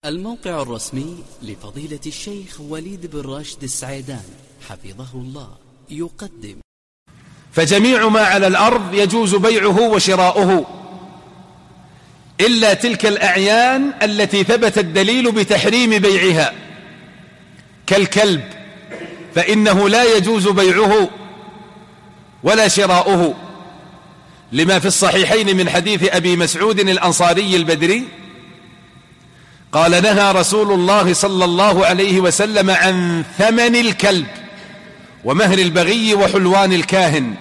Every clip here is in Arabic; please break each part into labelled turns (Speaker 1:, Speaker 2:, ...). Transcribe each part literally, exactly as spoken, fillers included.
Speaker 1: الموقع الرسمي لفضيلة الشيخ وليد بن راشد السعيدان حفظه الله يقدم:
Speaker 2: فجميع ما على الأرض يجوز بيعه وشراؤه إلا تلك الأعيان التي ثبت الدليل بتحريم بيعها، كالكلب فإنه لا يجوز بيعه ولا شراؤه، لما في الصحيحين من حديث أبي مسعود الأنصاري البدري قال: نهى رسول الله صلى الله عليه وسلم عن ثمن الكلب ومهر البغي وحلوان الكاهن.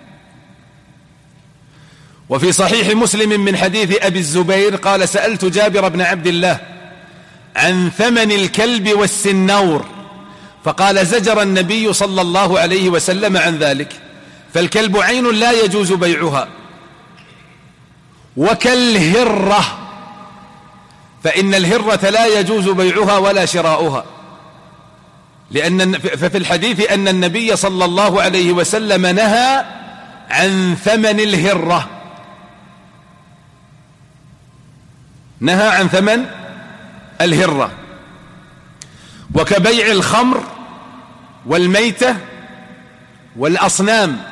Speaker 2: وفي صحيح مسلم من حديث أبي الزبير قال: سألت جابر بن عبد الله عن ثمن الكلب والسنور، فقال: زجر النبي صلى الله عليه وسلم عن ذلك، فالكلب عين لا يجوز بيعها، وكالهرة فإن الهرة لا يجوز بيعها ولا شراؤها، لأن ففي الحديث أن النبي صلى الله عليه وسلم نهى عن ثمن الهرة، نهى عن ثمن الهرة. وكبيع الخمر والميتة والأصنام،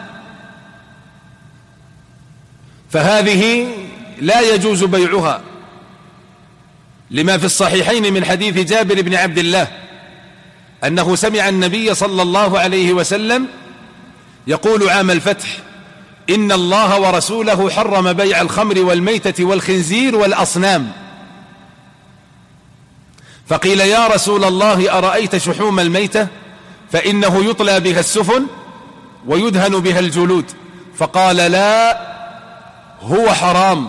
Speaker 2: فهذه لا يجوز بيعها، لما في الصحيحين من حديث جابر بن عبد الله أنه سمع النبي صلى الله عليه وسلم يقول عام الفتح: إن الله ورسوله حرم بيع الخمر والميتة والخنزير والأصنام. فقيل: يا رسول الله، أرأيت شحوم الميتة؟ فإنه يطلى بها السفن ويدهن بها الجلود. فقال: لا، هو حرام.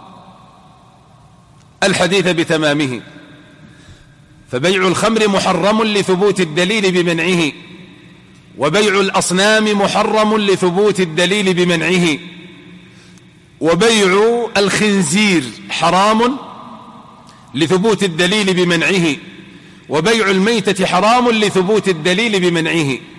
Speaker 2: الحديث بتمامه. فبيع الخمر محرم لثبوت الدليل بمنعه، وبيع الأصنام محرم لثبوت الدليل بمنعه، وبيع الخنزير حرام لثبوت الدليل بمنعه، وبيع الميتة حرام لثبوت الدليل بمنعه.